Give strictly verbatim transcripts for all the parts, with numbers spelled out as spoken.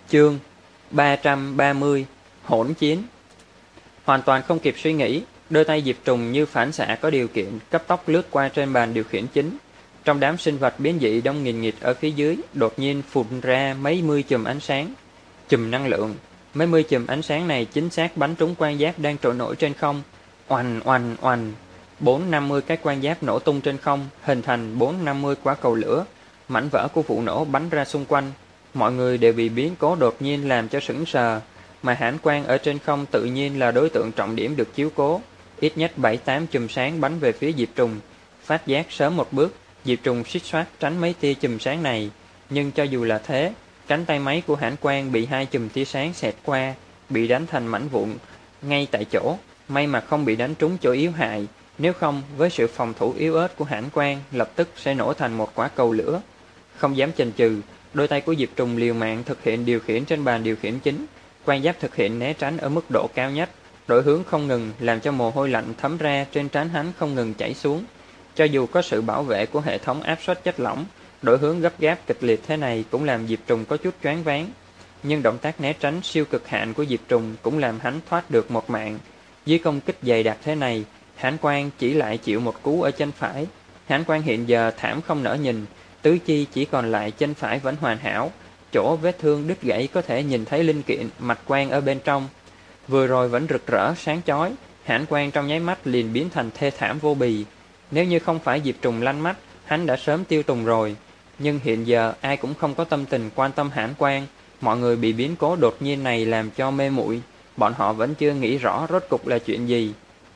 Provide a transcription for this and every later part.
Chương ba trăm ba mươi Hỗn chiến. Hoàn toàn không kịp suy nghĩ, đôi tay Diệp Trùng như phản xạ có điều kiện cấp tốc lướt qua trên bàn điều khiển chính. Trong đám sinh vật biến dị đông nghìn nghịt ở phía dưới, đột nhiên phụt ra mấy mươi chùm ánh sáng, chùm năng lượng. Mấy mươi chùm ánh sáng này chính xác bắn trúng quan giáp đang trôi nổi trên không. Oanh oanh oanh, bốn năm mươi cái quan giáp nổ tung trên không, hình thành bốn năm mươi quả cầu lửa. Mảnh vỡ của vụ nổ bắn ra xung quanh. Mọi người đều bị biến cố đột nhiên làm cho sững sờ, mà hãn quang ở trên không tự nhiên là đối tượng trọng điểm được chiếu cố. Ít nhất bảy tám chùm sáng bắn về phía Diệp Trùng. Phát giác sớm một bước, Diệp Trùng suýt soát tránh mấy tia chùm sáng này, nhưng cho dù là thế, cánh tay máy của hãn quang bị hai chùm tia sáng xẹt qua, bị đánh thành mảnh vụn ngay tại chỗ. May mà không bị đánh trúng chỗ yếu hại, nếu không với sự phòng thủ yếu ớt của hãn quang lập tức sẽ nổ thành một quả cầu lửa. Không dám chần chừ, đôi tay của Diệp Trùng liều mạng thực hiện điều khiển trên bàn điều khiển chính. Quan giáp thực hiện né tránh ở mức độ cao nhất, đổi hướng không ngừng làm cho mồ hôi lạnh thấm ra trên trán hắn không ngừng chảy xuống. Cho dù có sự bảo vệ của hệ thống áp suất chất lỏng, đổi hướng gấp gáp kịch liệt thế này cũng làm Diệp Trùng có chút choáng váng. Nhưng động tác né tránh siêu cực hạn của Diệp Trùng cũng làm hắn thoát được một mạng. Dưới công kích dày đặc thế này, hãn quang chỉ lại chịu một cú ở chân phải. Hãn quang hiện giờ thảm không nỡ nhìn, tứ chi chỉ còn lại chân phải vẫn hoàn hảo, chỗ vết thương đứt gãy có thể nhìn thấy linh kiện mạch quang ở bên trong. Vừa rồi vẫn rực rỡ sáng chói, hãn quang trong nháy mắt liền biến thành thê thảm vô bì. Nếu như không phải Diệp Trùng lanh mắt, hắn đã sớm tiêu tùng rồi. Nhưng hiện giờ ai cũng không có tâm tình quan tâm hãn quang. Mọi người bị biến cố đột nhiên này làm cho mê muội, bọn họ vẫn chưa nghĩ rõ rốt cục là chuyện gì.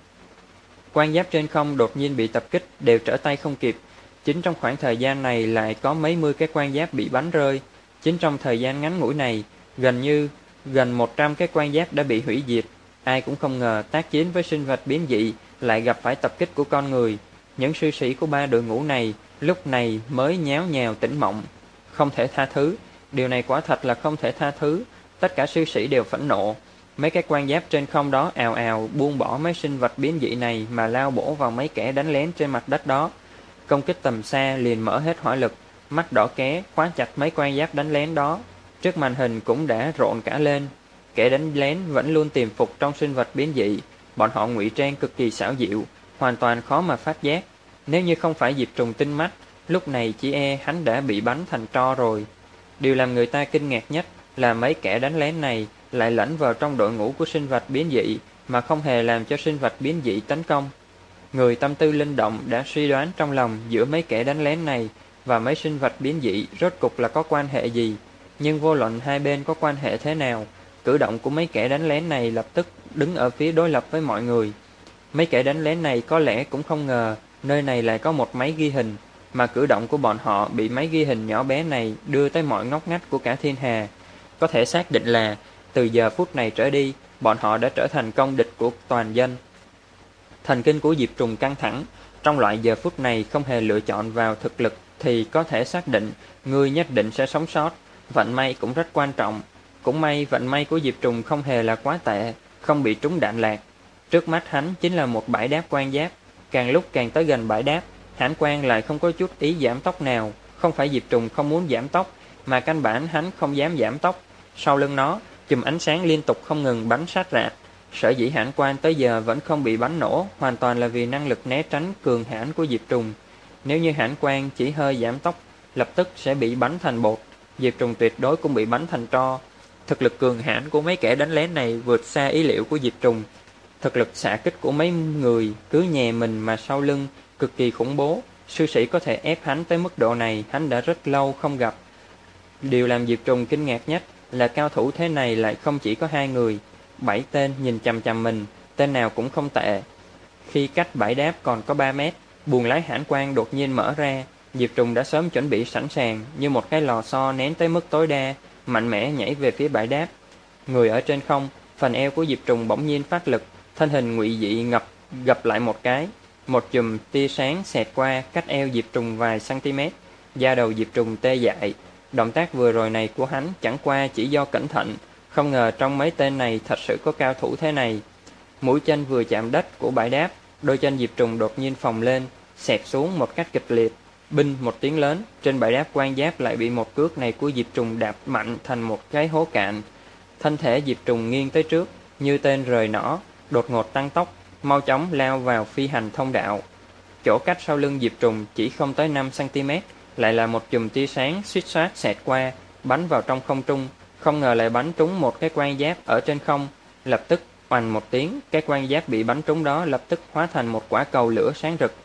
Quan giáp trên không đột nhiên bị tập kích đều trở tay không kịp. Chính trong khoảng thời gian này lại có mấy mươi cái quan giáp bị bắn rơi. Chính trong thời gian ngắn ngủi này, gần như gần một trăm cái quan giáp đã bị hủy diệt. Ai cũng không ngờ tác chiến với sinh vật biến dị lại gặp phải tập kích của con người. Những sư sĩ của ba đội ngũ này lúc này mới nháo nhào tỉnh mộng. Không thể tha thứ, điều này quả thật là không thể tha thứ. Tất cả sư sĩ đều phẫn nộ. Mấy cái quan giáp trên không đó ào ào buông bỏ mấy sinh vật biến dị này mà lao bổ vào mấy kẻ đánh lén trên mặt đất đó. Công kích tầm xa liền mở hết hỏa lực, mắt đỏ ké khóa chặt mấy quan giáp đánh lén đó. Trước màn hình cũng đã rộn cả lên. Kẻ đánh lén vẫn luôn tiềm phục trong sinh vật biến dị. Bọn họ ngụy trang cực kỳ xảo diệu, hoàn toàn khó mà phát giác. Nếu như không phải Diệp Trùng tinh mắt, lúc này chỉ e hắn đã bị bắn thành tro rồi. Điều làm người ta kinh ngạc nhất là mấy kẻ đánh lén này lại lẫn vào trong đội ngũ của sinh vật biến dị mà không hề làm cho sinh vật biến dị tấn công. Người tâm tư linh động đã suy đoán trong lòng giữa mấy kẻ đánh lén này và mấy sinh vật biến dị rốt cục là có quan hệ gì. Nhưng vô luận hai bên có quan hệ thế nào, cử động của mấy kẻ đánh lén này lập tức đứng ở phía đối lập với mọi người. Mấy kẻ đánh lén này có lẽ cũng không ngờ nơi này lại có một máy ghi hình, mà cử động của bọn họ bị máy ghi hình nhỏ bé này đưa tới mọi ngóc ngách của cả thiên hà. Có thể xác định là từ giờ phút này trở đi, bọn họ đã trở thành công địch của toàn dân. Thần kinh của Diệp Trùng căng thẳng. Trong loại giờ phút này không hề lựa chọn vào thực lực thì có thể xác định người nhất định sẽ sống sót. Vận may cũng rất quan trọng. Cũng may vận may của Diệp Trùng không hề là quá tệ, không bị trúng đạn lạc. Trước mắt hắn chính là một bãi đáp quan giáp. Càng lúc càng tới gần bãi đáp, hãn quang lại không có chút ý giảm tốc nào. Không phải Diệp Trùng không muốn giảm tốc, mà căn bản hắn không dám giảm tốc. Sau lưng nó, chùm ánh sáng liên tục không ngừng bắn sát rạt. Sở dĩ hãn quang tới giờ vẫn không bị bắn nổ, hoàn toàn là vì năng lực né tránh cường hãn của Diệp Trùng. Nếu như hãn quang chỉ hơi giảm tốc, lập tức sẽ bị bắn thành bột. Diệp Trùng tuyệt đối cũng bị bắn thành tro. Thực lực cường hãn của mấy kẻ đánh lén này vượt xa ý liệu của Diệp Trùng. Thực lực xạ kích của mấy người cứ nhè mình mà sau lưng cực kỳ khủng bố. Sư sĩ có thể ép hắn tới mức độ này hắn đã rất lâu không gặp. Điều làm Diệp Trùng kinh ngạc nhất là cao thủ thế này lại không chỉ có hai người. Bảy tên nhìn chằm chằm mình, tên nào cũng không tệ. Khi cách bãi đáp còn có ba mét, buồng lái hãn quang đột nhiên mở ra. Diệp Trùng đã sớm chuẩn bị sẵn sàng, như một cái lò xo nén tới mức tối đa, mạnh mẽ nhảy về phía bãi đáp. Người ở trên không, phần eo của Diệp Trùng bỗng nhiên phát lực, thân hình ngụy dị ngập gập lại một cái. Một chùm tia sáng xẹt qua cách eo Diệp Trùng vài cm. Da đầu Diệp Trùng tê dại. Động tác vừa rồi này của hắn chẳng qua chỉ do cẩn thận. Không ngờ trong mấy tên này thật sự có cao thủ thế này. Mũi chân vừa chạm đất của bãi đáp, đôi chân Diệp Trùng đột nhiên phồng lên, xẹt xuống một cách kịch liệt. Binh một tiếng lớn, trên bãi đáp quan giáp lại bị một cước này của Diệp Trùng đạp mạnh thành một cái hố cạn. Thân thể Diệp Trùng nghiêng tới trước, như tên rời nỏ, đột ngột tăng tốc, mau chóng lao vào phi hành thông đạo. Chỗ cách sau lưng Diệp Trùng chỉ không tới năm xăng ti mét, lại là một chùm tia sáng suýt soát xẹt qua, bắn vào trong không trung, không ngờ lại bắn trúng một cái quan giáp ở trên không. Lập tức oành một tiếng, cái quan giáp bị bắn trúng đó lập tức hóa thành một quả cầu lửa sáng rực.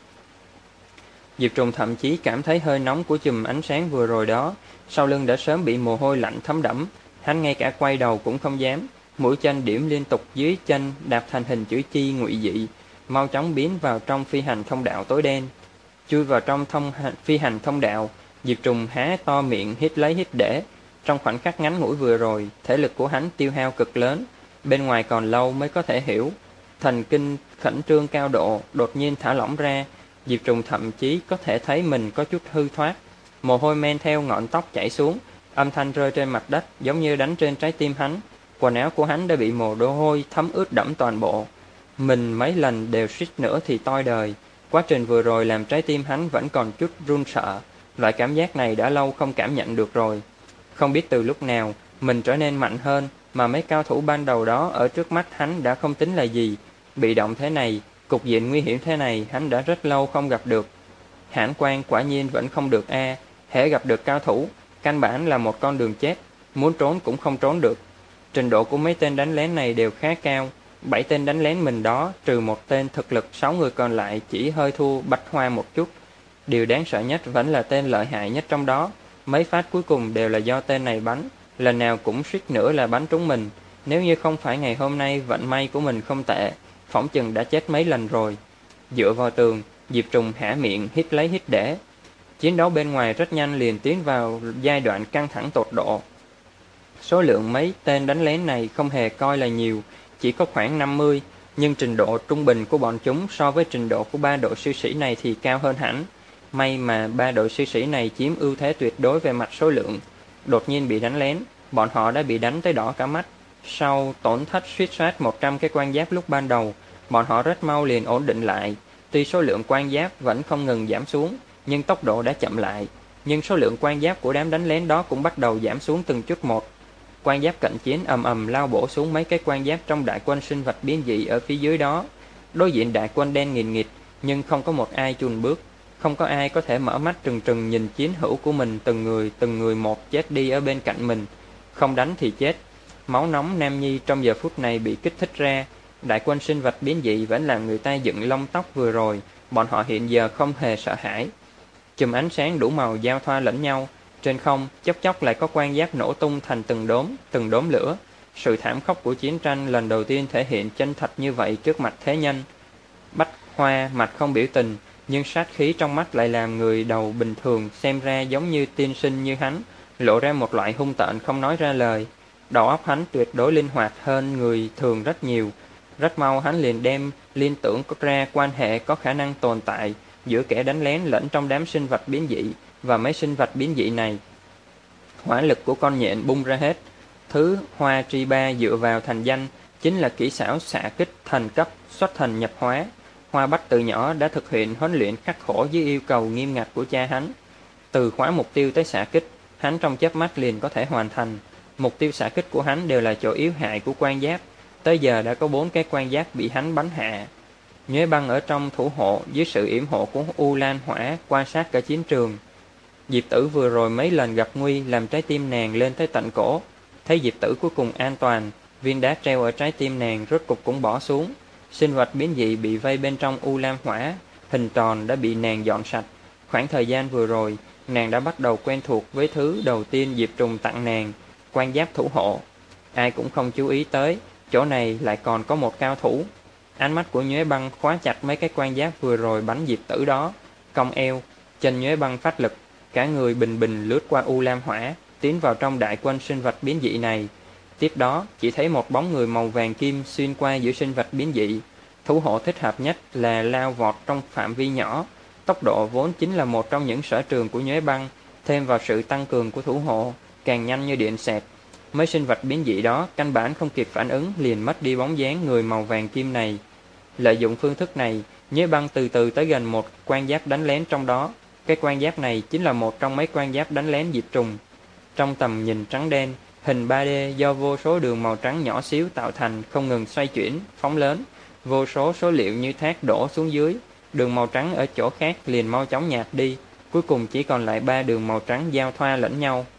Diệp Trùng thậm chí cảm thấy hơi nóng của chùm ánh sáng vừa rồi đó, sau lưng đã sớm bị mồ hôi lạnh thấm đẫm, hắn ngay cả quay đầu cũng không dám, mũi chân điểm liên tục dưới chân đạp thành hình chữ chi ngụy dị, mau chóng biến vào trong phi hành thông đạo tối đen. Chui vào trong thông phi hành thông đạo, Diệp Trùng há to miệng hít lấy hít để. Trong khoảnh khắc ngắn ngủi vừa rồi, thể lực của hắn tiêu hao cực lớn, bên ngoài còn lâu mới có thể hiểu. Thần kinh khẩn trương cao độ đột nhiên thả lỏng ra, Diệp Trùng thậm chí có thể thấy mình có chút hư thoát. Mồ hôi men theo ngọn tóc chảy xuống, âm thanh rơi trên mặt đất giống như đánh trên trái tim hắn. Quần áo của hắn đã bị mồ hôi thấm ướt đẫm toàn bộ. Mình mấy lần đều suýt nữa thì toi đời. Quá trình vừa rồi làm trái tim hắn vẫn còn chút run sợ. Loại cảm giác này đã lâu không cảm nhận được rồi. Không biết từ lúc nào mình trở nên mạnh hơn, mà mấy cao thủ ban đầu đó ở trước mắt hắn đã không tính là gì. Bị động thế này, cục diện nguy hiểm thế này hắn đã rất lâu không gặp được. Hãn quan quả nhiên vẫn không được a. Hễ gặp được cao thủ, căn bản là một con đường chết, muốn trốn cũng không trốn được. Trình độ của mấy tên đánh lén này đều khá cao. Bảy tên đánh lén mình đó, trừ một tên thực lực, sáu người còn lại chỉ hơi thua Bạch Hoa một chút. Điều đáng sợ nhất vẫn là tên lợi hại nhất trong đó. Mấy phát cuối cùng đều là do tên này bắn, lần nào cũng suýt nữa là bắn trúng mình. Nếu như không phải ngày hôm nay vận may của mình không tệ, phỏng chừng đã chết mấy lần rồi. Dựa vào tường, Diệp Trùng há miệng hít lấy hít để. Chiến đấu bên ngoài rất nhanh liền tiến vào giai đoạn căng thẳng tột độ. Số lượng mấy tên đánh lén này không hề coi là nhiều, chỉ có khoảng năm mươi, nhưng trình độ trung bình của bọn chúng so với trình độ của ba đội sư sĩ này thì cao hơn hẳn. May mà ba đội sư sĩ này chiếm ưu thế tuyệt đối về mặt số lượng. Đột nhiên bị đánh lén, bọn họ đã bị đánh tới đỏ cả mắt. Sau tổn thất suýt soát một trăm cái quan giáp lúc ban đầu, bọn họ rất mau liền ổn định lại. Tuy số lượng quan giáp vẫn không ngừng giảm xuống, nhưng tốc độ đã chậm lại. Nhưng số lượng quan giáp của đám đánh lén đó cũng bắt đầu giảm xuống từng chút một. Quan giáp cận chiến ầm ầm lao bổ xuống mấy cái quan giáp trong đại quân sinh vật biến dị ở phía dưới đó. Đối diện đại quân đen nghìn nghịt, nhưng không có một ai chùn bước. Không có ai có thể mở mắt trừng trừng nhìn chiến hữu của mình từng người từng người một chết đi ở bên cạnh mình. Không đánh thì chết. Máu nóng nam nhi trong giờ phút này bị kích thích ra. Đại quân sinh vật biến dị vẫn làm người ta dựng lông tóc vừa rồi. Bọn họ hiện giờ không hề sợ hãi. Chùm ánh sáng đủ màu giao thoa lẫn nhau. Trên không, chốc chốc lại có quan giáp nổ tung thành từng đốm, từng đốm lửa. Sự thảm khốc của chiến tranh lần đầu tiên thể hiện chân thật như vậy trước mặt thế nhân. Bách Hoa mặt không biểu tình, nhưng sát khí trong mắt lại làm người đầu bình thường xem ra giống như tiên sinh như hắn, lộ ra một loại hung tợn không nói ra lời. Đầu óc hắn tuyệt đối linh hoạt hơn người thường rất nhiều. Rất mau hắn liền đem liên tưởng ra quan hệ có khả năng tồn tại giữa kẻ đánh lén lẫn trong đám sinh vật biến dị và mấy sinh vật biến dị này. Hỏa lực của con nhện bung ra hết. Thứ Hoa Tri Ba dựa vào thành danh chính là kỹ xảo xạ kích thành cấp, xuất thành nhập hóa. Hoa Bách từ nhỏ đã thực hiện huấn luyện khắc khổ dưới yêu cầu nghiêm ngặt của cha hắn. Từ khóa mục tiêu tới xạ kích, hắn trong chớp mắt liền có thể hoàn thành. Mục tiêu xạ kích của hắn đều là chỗ yếu hại của quan giáp. Tới giờ đã có bốn cái quan giáp bị hắn bắn hạ. Nhuế Băng ở trong thủ hộ dưới sự yểm hộ của U Lan Hỏa quan sát cả chiến trường. Diệp Tử vừa rồi mấy lần gặp nguy làm trái tim nàng lên tới tận cổ. Thấy Diệp Tử cuối cùng an toàn, viên đá treo ở trái tim nàng rốt cục cũng bỏ xuống. Sinh vật biến dị bị vây bên trong U Lam Hỏa, hình tròn đã bị nàng dọn sạch. Khoảng thời gian vừa rồi, nàng đã bắt đầu quen thuộc với thứ đầu tiên Diệp Trùng tặng nàng, quan giáp thủ hộ. Ai cũng không chú ý tới, chỗ này lại còn có một cao thủ. Ánh mắt của Nhuế Băng khóa chặt mấy cái quan giáp vừa rồi bắn Diệp Tử đó, cong eo, chân Nhuế Băng phát lực, cả người bình bình lướt qua U Lam Hỏa, tiến vào trong đại quân sinh vật biến dị này. Tiếp đó, chỉ thấy một bóng người màu vàng kim xuyên qua giữa sinh vật biến dị. Thủ hộ thích hợp nhất là lao vọt trong phạm vi nhỏ. Tốc độ vốn chính là một trong những sở trường của Nhuế Băng, thêm vào sự tăng cường của thủ hộ, càng nhanh như điện xẹt. Mấy sinh vật biến dị đó căn bản không kịp phản ứng liền mất đi bóng dáng người màu vàng kim này. Lợi dụng phương thức này, Nhuế Băng từ từ tới gần một quan giáp đánh lén trong đó. Cái quan giáp này chính là một trong mấy quan giáp đánh lén diệp trùng. Trong tầm nhìn trắng đen, hình ba D do vô số đường màu trắng nhỏ xíu tạo thành không ngừng xoay chuyển, phóng lớn, vô số số liệu như thác đổ xuống dưới, đường màu trắng ở chỗ khác liền mau chóng nhạt đi, cuối cùng chỉ còn lại ba đường màu trắng giao thoa lẫn nhau.